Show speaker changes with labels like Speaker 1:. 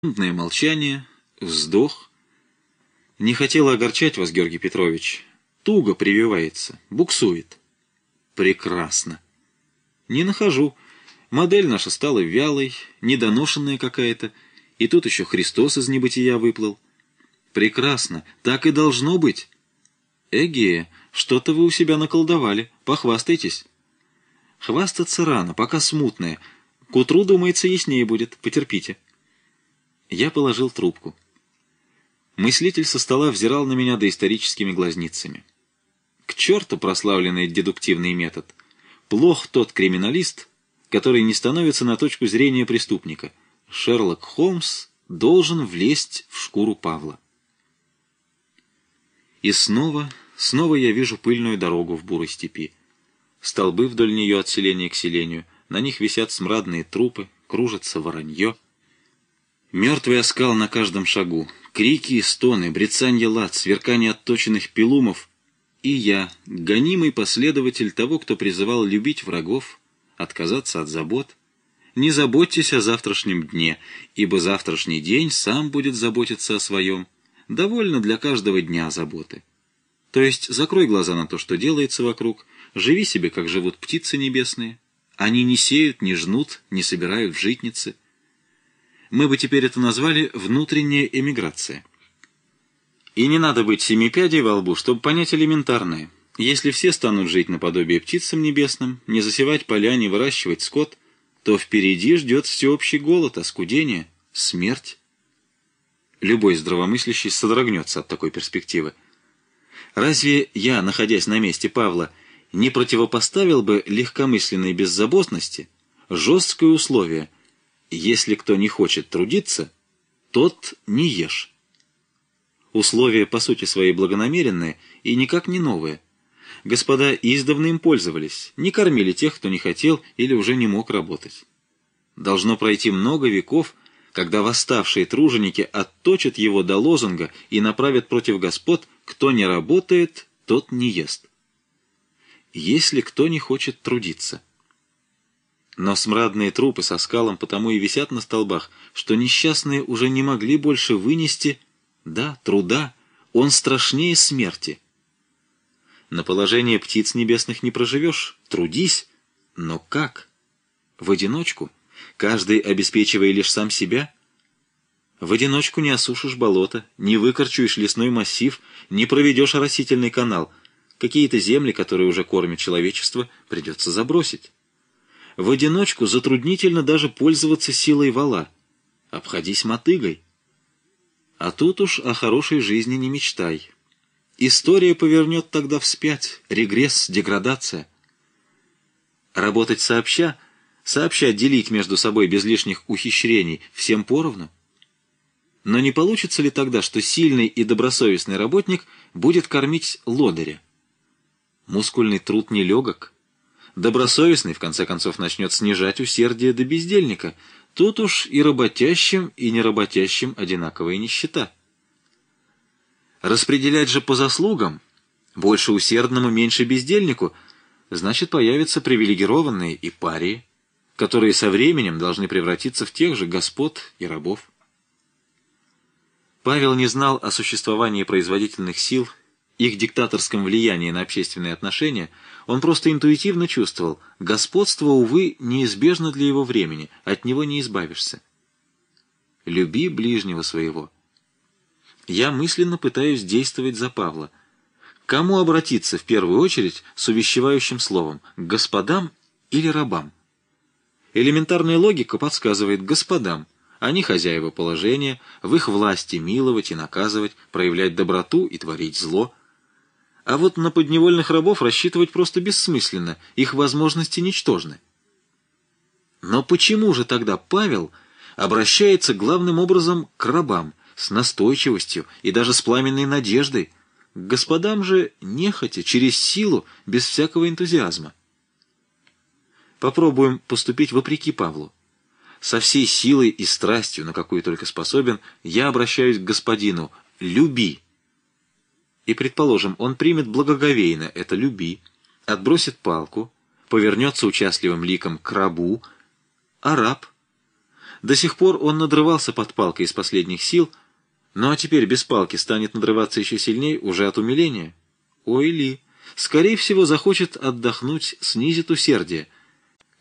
Speaker 1: Секундное молчание, вздох. Не хотела огорчать вас, Георгий Петрович. Туго прививается, буксует. Прекрасно. Не нахожу. Модель наша стала вялой, недоношенная какая-то, и тут еще Христос из небытия выплыл. Прекрасно, так и должно быть. Эге, что-то вы у себя наколдовали, похвастайтесь. Хвастаться рано, пока смутное. К утру, думается, яснее будет, потерпите. Я положил трубку. Мыслитель со стола взирал на меня доисторическими глазницами. К черту прославленный дедуктивный метод. Плох тот криминалист, который не становится на точку зрения преступника. Шерлок Холмс должен влезть в шкуру Павла. И снова я вижу пыльную дорогу в бурой степи. Столбы вдоль нее от селения к селению, на них висят смрадные трупы, кружится воронье. Мертвый оскал на каждом шагу, крики и стоны, брецанье лад, сверкание отточенных пилумов. И я, гонимый последователь того, кто призывал любить врагов, отказаться от забот. Не заботьтесь о завтрашнем дне, ибо завтрашний день сам будет заботиться о своем. Довольно для каждого дня заботы. То есть закрой глаза на то, что делается вокруг, живи себе, как живут птицы небесные. Они не сеют, не жнут, не собирают в житницы. Мы бы теперь это назвали внутренняя эмиграция. И не надо быть семипядей во лбу, чтобы понять элементарное. Если все станут жить наподобие птицам небесным, не засевать поля, не выращивать скот, то впереди ждет всеобщий голод, оскудение, смерть. Любой здравомыслящий содрогнется от такой перспективы. Разве я, находясь на месте Павла, не противопоставил бы легкомысленной беззаботности жесткое условие: если кто не хочет трудиться, тот не ешь. Условие по сути своей благонамеренное и никак не новое. Господа издавна им пользовались, не кормили тех, кто не хотел или уже не мог работать. Должно пройти много веков, когда восставшие труженики отточат его до лозунга и направят против господ: кто не работает, тот не ест. Если кто не хочет трудиться. Но смрадные трупы со скалом потому и висят на столбах, что несчастные уже не могли больше вынести, труда, он страшнее смерти. На положение птиц небесных не проживешь, трудись, но как? В одиночку, каждый обеспечивая лишь сам себя? В одиночку не осушишь болото, не выкорчуешь лесной массив, не проведешь оросительный канал. Какие-то земли, которые уже кормят человечество, придется забросить. В одиночку затруднительно даже пользоваться силой вала. Обходись мотыгой. А тут уж о хорошей жизни не мечтай. История повернет тогда вспять, регресс, деградация. Работать сообща делить между собой без лишних ухищрений, всем поровну. Но не получится ли тогда, что сильный и добросовестный работник будет кормить лодыря? Мускульный труд нелегок. Добросовестный, в конце концов, начнет снижать усердие до бездельника. Тут уж и работящим, и неработящим одинаковая нищета. Распределять же по заслугам, больше усердному, меньше бездельнику, значит, появятся привилегированные и парии, которые со временем должны превратиться в тех же господ и рабов. Павел не знал о существовании производительных сил, их диктаторском влиянии на общественные отношения. Он просто интуитивно чувствовал: господство, увы, неизбежно для его времени, от него не избавишься. Люби ближнего своего. Я мысленно пытаюсь действовать за Павла. Кому обратиться в первую очередь с увещевающим словом: к господам или рабам? Элементарная логика подсказывает: господам. Они хозяева положения, в их власти миловать и наказывать, проявлять доброту и творить зло. А вот на подневольных рабов рассчитывать просто бессмысленно, их возможности ничтожны. Но почему же тогда Павел обращается главным образом к рабам, с настойчивостью и даже с пламенной надеждой, к господам же нехотя, через силу, без всякого энтузиазма? Попробуем поступить вопреки Павлу. Со всей силой и страстью, на какую только способен, я обращаюсь к господину: люби. И, предположим, он примет благоговейно это «люби», отбросит палку, повернется участливым ликом к рабу, а раб До сих пор он надрывался под палкой из последних сил, ну а теперь без палки станет надрываться еще сильнее уже от умиления. Ой ли, скорее всего, захочет отдохнуть, снизит усердие,